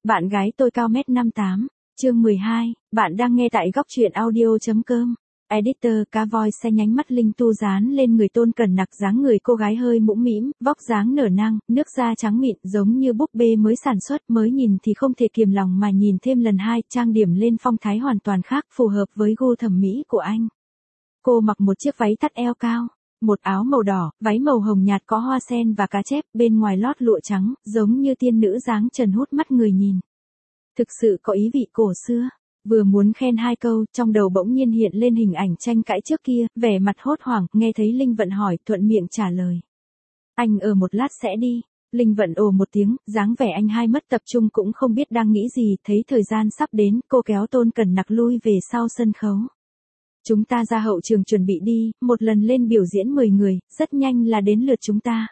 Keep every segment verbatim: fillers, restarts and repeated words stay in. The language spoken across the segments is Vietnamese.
Bạn gái tôi cao mét năm tám. Chương mười hai, bạn đang nghe tại góc truyện audio.com. Editor cá voi xe nhánh mắt Linh Tu dán lên người Tôn Cẩn Nặc, dáng người cô gái hơi mũm mĩm, vóc dáng nở nang, nước da trắng mịn giống như búp bê mới sản xuất, mới nhìn thì không thể kiềm lòng mà nhìn thêm lần hai, trang điểm lên phong thái hoàn toàn khác, phù hợp với gu thẩm mỹ của anh. Cô mặc một chiếc váy thắt eo cao, một áo màu đỏ, váy màu hồng nhạt có hoa sen và cá chép, bên ngoài lót lụa trắng, giống như tiên nữ dáng trần hút mắt người nhìn. Thực sự có ý vị cổ xưa. Vừa muốn khen hai câu, trong đầu bỗng nhiên hiện lên hình ảnh tranh cãi trước kia, vẻ mặt hốt hoảng, nghe thấy Linh Vận hỏi, thuận miệng trả lời. Anh ở một lát sẽ đi. Linh Vận ồ một tiếng, dáng vẻ anh hai mất tập trung cũng không biết đang nghĩ gì, thấy thời gian sắp đến, cô kéo Tôn Cẩn Nặc lui về sau sân khấu. Chúng ta ra hậu trường chuẩn bị đi, một lần lên biểu diễn mười người, rất nhanh là đến lượt chúng ta.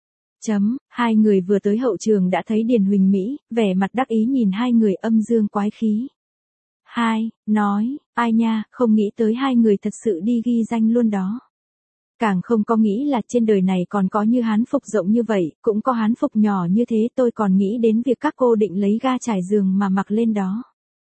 Chấm, hai người vừa tới hậu trường đã thấy Điền Huỳnh Mỹ, vẻ mặt đắc ý nhìn hai người âm dương quái khí. Hai, nói, ai nha, không nghĩ tới hai người thật sự đi ghi danh luôn đó. Càng không có nghĩ là trên đời này còn có như hán phục rộng như vậy, cũng có hán phục nhỏ như thế, tôi còn nghĩ đến việc các cô định lấy ga trải giường mà mặc lên đó.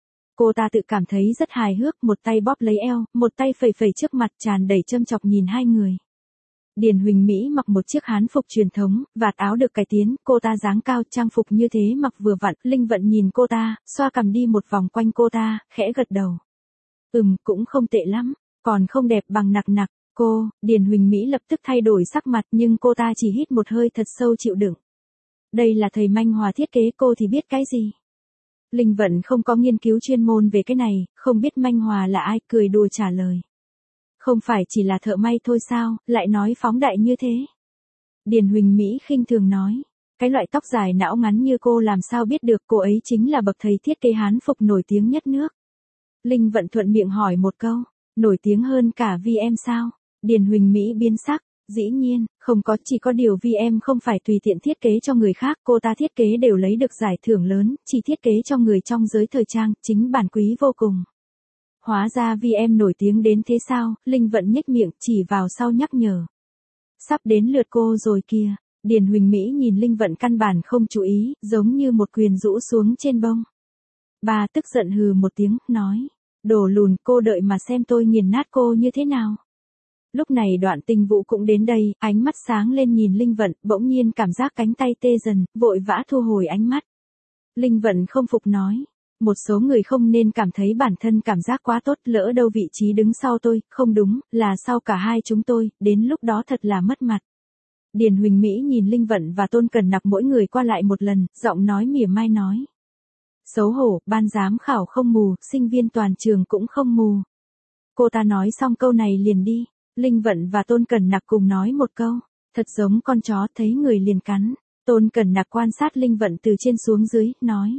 Cô ta tự cảm thấy rất hài hước, một tay bóp lấy eo, một tay phẩy phẩy trước mặt, tràn đầy châm chọc nhìn hai người. Điền Huỳnh Mỹ mặc một chiếc hán phục truyền thống, vạt áo được cải tiến, cô ta dáng cao, trang phục như thế mặc vừa vặn, Linh Vận nhìn cô ta, xoa cằm đi một vòng quanh cô ta, khẽ gật đầu. Ừm, cũng không tệ lắm, còn không đẹp bằng Nặc Nặc, cô, Điền Huỳnh Mỹ lập tức thay đổi sắc mặt nhưng cô ta chỉ hít một hơi thật sâu chịu đựng. Đây là thầy Manh Hòa thiết kế, cô thì biết cái gì? Linh Vận không có nghiên cứu chuyên môn về cái này, không biết Manh Hòa là ai, cười đùa trả lời. Không phải chỉ là thợ may thôi sao, lại nói phóng đại như thế. Điền Huỳnh Mỹ khinh thường nói, cái loại tóc dài não ngắn như cô làm sao biết được, cô ấy chính là bậc thầy thiết kế hán phục nổi tiếng nhất nước. Linh Vận thuận miệng hỏi một câu, nổi tiếng hơn cả vê em sao? Điền Huỳnh Mỹ biến sắc, dĩ nhiên, không có, chỉ có điều vê em không phải tùy tiện thiết kế cho người khác, cô ta thiết kế đều lấy được giải thưởng lớn, chỉ thiết kế cho người trong giới thời trang, chính bản quý vô cùng. Hóa ra vê em nổi tiếng đến thế sao, Linh Vận nhếch miệng, chỉ vào sau nhắc nhở. Sắp đến lượt cô rồi kìa, Điền Huỳnh Mỹ nhìn Linh Vận căn bản không chú ý, giống như một quyền rũ xuống trên bông. Bà tức giận hừ một tiếng, nói, đồ lùn, cô đợi mà xem tôi nghiền nát cô như thế nào. Lúc này Đoạn Tinh Vũ cũng đến đây, ánh mắt sáng lên nhìn Linh Vận, bỗng nhiên cảm giác cánh tay tê dần, vội vã thu hồi ánh mắt. Linh Vận không phục nói. Một số người không nên cảm thấy bản thân cảm giác quá tốt, lỡ đâu vị trí đứng sau tôi, không đúng, là sau cả hai chúng tôi, đến lúc đó thật là mất mặt. Điền Huỳnh Mỹ nhìn Linh Vận và Tôn Cẩn Nặc mỗi người qua lại một lần, giọng nói mỉa mai nói. Xấu hổ, ban giám khảo không mù, sinh viên toàn trường cũng không mù. Cô ta nói xong câu này liền đi, Linh Vận và Tôn Cẩn Nặc cùng nói một câu, thật giống con chó thấy người liền cắn. Tôn Cẩn Nặc quan sát Linh Vận từ trên xuống dưới, nói.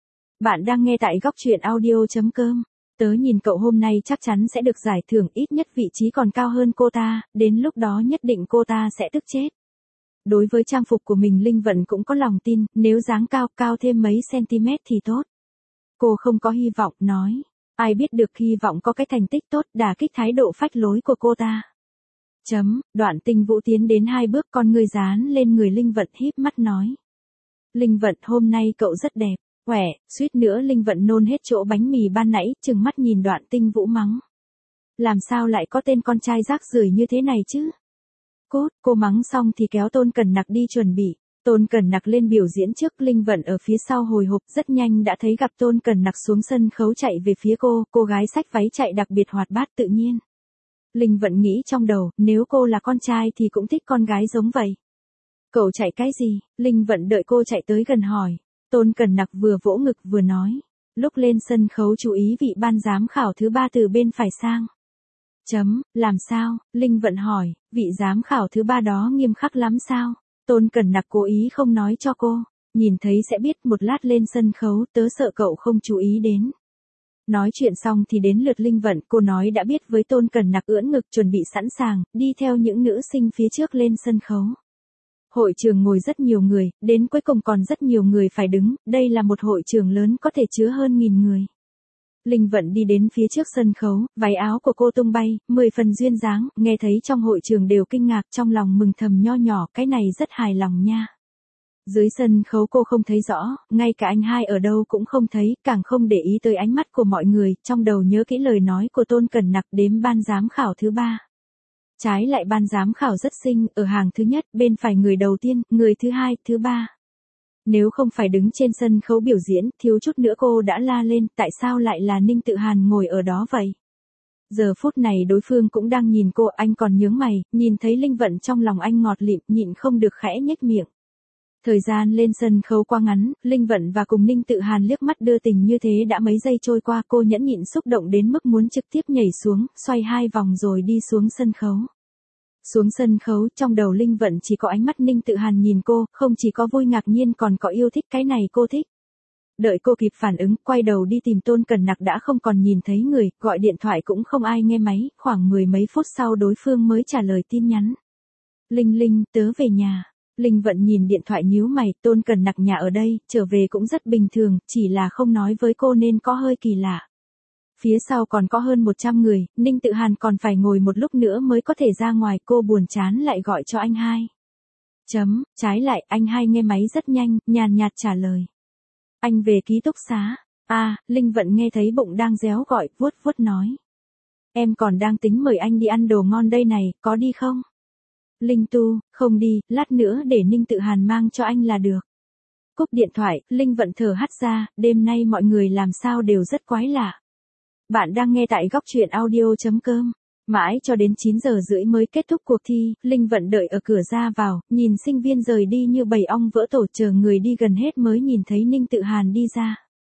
Bạn đang nghe tại góc truyện audio.com. Tớ nhìn cậu hôm nay chắc chắn sẽ được giải thưởng, ít nhất vị trí còn cao hơn cô ta, đến lúc đó nhất định cô ta sẽ tức chết. Đối với trang phục của mình Linh Vận cũng có lòng tin, nếu dáng cao, cao thêm mấy cm thì tốt. Cô không có hy vọng, nói. Ai biết được hy vọng có cái thành tích tốt, đả kích thái độ phách lối của cô ta. Chấm, Đoạn Tinh Vũ tiến đến hai bước, con ngươi dán lên người Linh Vận híp mắt nói. Linh Vận, hôm nay cậu rất đẹp. Quẻ, suýt nữa Linh Vận nôn hết chỗ bánh mì ban nãy, chừng mắt nhìn Đoạn Tinh Vũ mắng. Làm sao lại có tên con trai rác rưởi như thế này chứ? Cốt, cô mắng xong thì kéo Tôn Cẩn Nặc đi chuẩn bị. Tôn Cẩn Nặc lên biểu diễn trước, Linh Vận ở phía sau hồi hộp, rất nhanh đã thấy gặp Tôn Cẩn Nặc xuống sân khấu chạy về phía cô, cô gái xách váy chạy đặc biệt hoạt bát tự nhiên. Linh Vận nghĩ trong đầu, nếu cô là con trai thì cũng thích con gái giống vậy. Cậu chạy cái gì? Linh Vận đợi cô chạy tới gần hỏi. Tôn Cẩn Nặc vừa vỗ ngực vừa nói, lúc lên sân khấu chú ý vị ban giám khảo thứ ba từ bên phải sang. Chấm, làm sao? Linh Vận hỏi, vị giám khảo thứ ba đó nghiêm khắc lắm sao? Tôn Cẩn Nặc cố ý không nói cho cô, nhìn thấy sẽ biết, một lát lên sân khấu, tớ sợ cậu không chú ý đến. Nói chuyện xong thì đến lượt Linh Vận, cô nói đã biết với Tôn Cẩn Nặc, ưỡn ngực chuẩn bị sẵn sàng, đi theo những nữ sinh phía trước lên sân khấu. Hội trường ngồi rất nhiều người, đến cuối cùng còn rất nhiều người phải đứng, đây là một hội trường lớn có thể chứa hơn nghìn người. Linh Vận đi đến phía trước sân khấu, váy áo của cô tung bay, mười phần duyên dáng, nghe thấy trong hội trường đều kinh ngạc, trong lòng mừng thầm nho nhỏ, cái này rất hài lòng nha. Dưới sân khấu cô không thấy rõ, ngay cả anh hai ở đâu cũng không thấy, càng không để ý tới ánh mắt của mọi người, trong đầu nhớ kỹ lời nói của Tôn Cẩn Nặc đếm ban giám khảo thứ ba. Trái lại ban giám khảo rất xinh, ở hàng thứ nhất, bên phải người đầu tiên, người thứ hai, thứ ba. Nếu không phải đứng trên sân khấu biểu diễn, thiếu chút nữa cô đã la lên, tại sao lại là Ninh Tự Hàn ngồi ở đó vậy? Giờ phút này đối phương cũng đang nhìn cô, anh còn nhướng mày, nhìn thấy Linh Vận trong lòng anh ngọt lịm, nhịn không được khẽ nhếch miệng. Thời gian lên sân khấu quá ngắn, Linh Vận và cùng Ninh Tự Hàn liếc mắt đưa tình như thế đã mấy giây trôi qua, cô nhẫn nhịn xúc động đến mức muốn trực tiếp nhảy xuống, xoay hai vòng rồi đi xuống sân khấu. Xuống sân khấu, trong đầu Linh Vận chỉ có ánh mắt Ninh Tự Hàn nhìn cô, không chỉ có vui ngạc nhiên còn có yêu thích, cái này cô thích. Đợi cô kịp phản ứng, quay đầu đi tìm Tôn Cẩn Nặc đã không còn nhìn thấy người, gọi điện thoại cũng không ai nghe máy, khoảng mười mấy phút sau đối phương mới trả lời tin nhắn. Linh Linh, tớ về nhà. Linh Vận nhìn điện thoại nhíu mày, Tôn Cẩn Nặc nhà ở đây, trở về cũng rất bình thường, chỉ là không nói với cô nên có hơi kỳ lạ. Phía sau còn có hơn một trăm người, Ninh Tự Hàn còn phải ngồi một lúc nữa mới có thể ra ngoài, cô buồn chán lại gọi cho anh hai. Chấm, trái lại, anh hai nghe máy rất nhanh, nhàn nhạt trả lời. Anh về ký túc xá. À, Linh Vận nghe thấy bụng đang réo gọi, vuốt vuốt nói. Em còn đang tính mời anh đi ăn đồ ngon đây này, có đi không? Linh Tu, không đi, lát nữa để Ninh Tự Hàn mang cho anh là được. Cúp điện thoại, Linh Vận thở hắt ra, đêm nay mọi người làm sao đều rất quái lạ. Bạn đang nghe tại góc truyện audio chấm com. Mãi cho đến chín giờ rưỡi mới kết thúc cuộc thi, Linh Vận đợi ở cửa ra vào, nhìn sinh viên rời đi như bầy ong vỡ tổ, chờ người đi gần hết mới nhìn thấy Ninh Tự Hàn đi ra.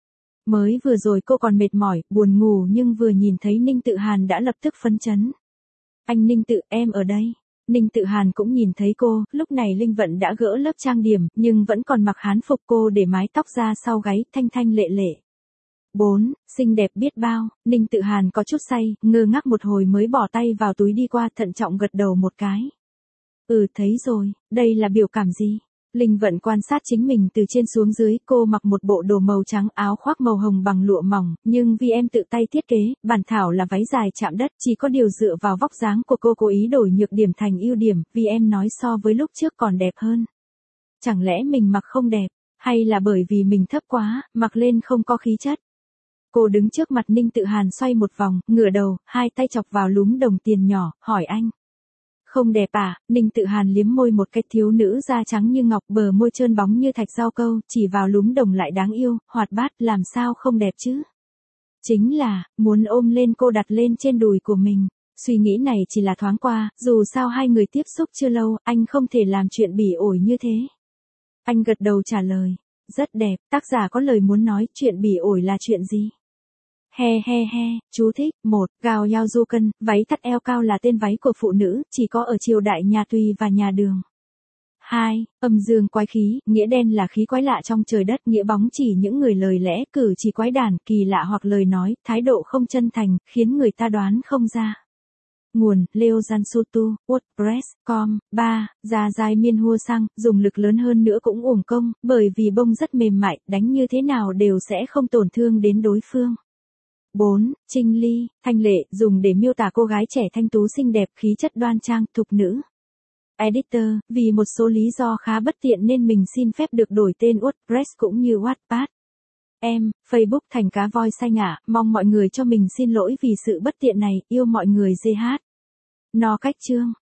Mới vừa rồi cô còn mệt mỏi, buồn ngủ nhưng vừa nhìn thấy Ninh Tự Hàn đã lập tức phấn chấn. Anh Ninh Tự, em ở đây. Ninh Tự Hàn cũng nhìn thấy cô, lúc này Linh Vận đã gỡ lớp trang điểm, nhưng vẫn còn mặc hán phục, cô để mái tóc ra sau gáy, thanh thanh lệ lệ. bốn. Xinh đẹp biết bao, Ninh Tự Hàn có chút say, ngơ ngác một hồi mới bỏ tay vào túi đi qua, thận trọng gật đầu một cái. Ừ, thấy rồi, đây là biểu cảm gì? Linh Vận quan sát chính mình từ trên xuống dưới, cô mặc một bộ đồ màu trắng, áo khoác màu hồng bằng lụa mỏng, nhưng vì em tự tay thiết kế, bản thảo là váy dài chạm đất, chỉ có điều dựa vào vóc dáng của cô cố ý đổi nhược điểm thành ưu điểm, vì em nói so với lúc trước còn đẹp hơn. Chẳng lẽ mình mặc không đẹp, hay là bởi vì mình thấp quá, mặc lên không có khí chất? Cô đứng trước mặt Ninh Tự Hàn xoay một vòng, ngửa đầu, hai tay chọc vào lúm đồng tiền nhỏ, hỏi anh. Không đẹp à? Ninh Tự Hàn liếm môi một cái, thiếu nữ da trắng như ngọc, bờ môi trơn bóng như thạch rau câu, chỉ vào lúm đồng lại đáng yêu, hoạt bát, làm sao không đẹp chứ? Chính là, muốn ôm lên cô đặt lên trên đùi của mình. Suy nghĩ này chỉ là thoáng qua, dù sao hai người tiếp xúc chưa lâu, anh không thể làm chuyện bỉ ổi như thế. Anh gật đầu trả lời. Rất đẹp, tác giả có lời muốn nói, chuyện bỉ ổi là chuyện gì? He he he, chú thích, một, Gao Yao Du Cân, váy thắt eo cao là tên váy của phụ nữ, chỉ có ở triều đại nhà Tùy và nhà Đường. hai, Âm dương quái khí, nghĩa đen là khí quái lạ trong trời đất, nghĩa bóng chỉ những người lời lẽ, cử chỉ quái đản, kỳ lạ hoặc lời nói, thái độ không chân thành, khiến người ta đoán không ra. Nguồn, Leo Jansutu, WordPress, com, ba, da dai miên hua sang, dùng lực lớn hơn nữa cũng uổng công, bởi vì bông rất mềm mại, đánh như thế nào đều sẽ không tổn thương đến đối phương. bốn. Trinh Ly, thanh lệ, dùng để miêu tả cô gái trẻ thanh tú xinh đẹp, khí chất đoan trang, thục nữ. Editor, vì một số lý do khá bất tiện nên mình xin phép được đổi tên WordPress cũng như Wattpad. Em, Facebook thành cá voi xanh ạ, mong mọi người cho mình xin lỗi vì sự bất tiện này, yêu mọi người gi hát. No cách chương.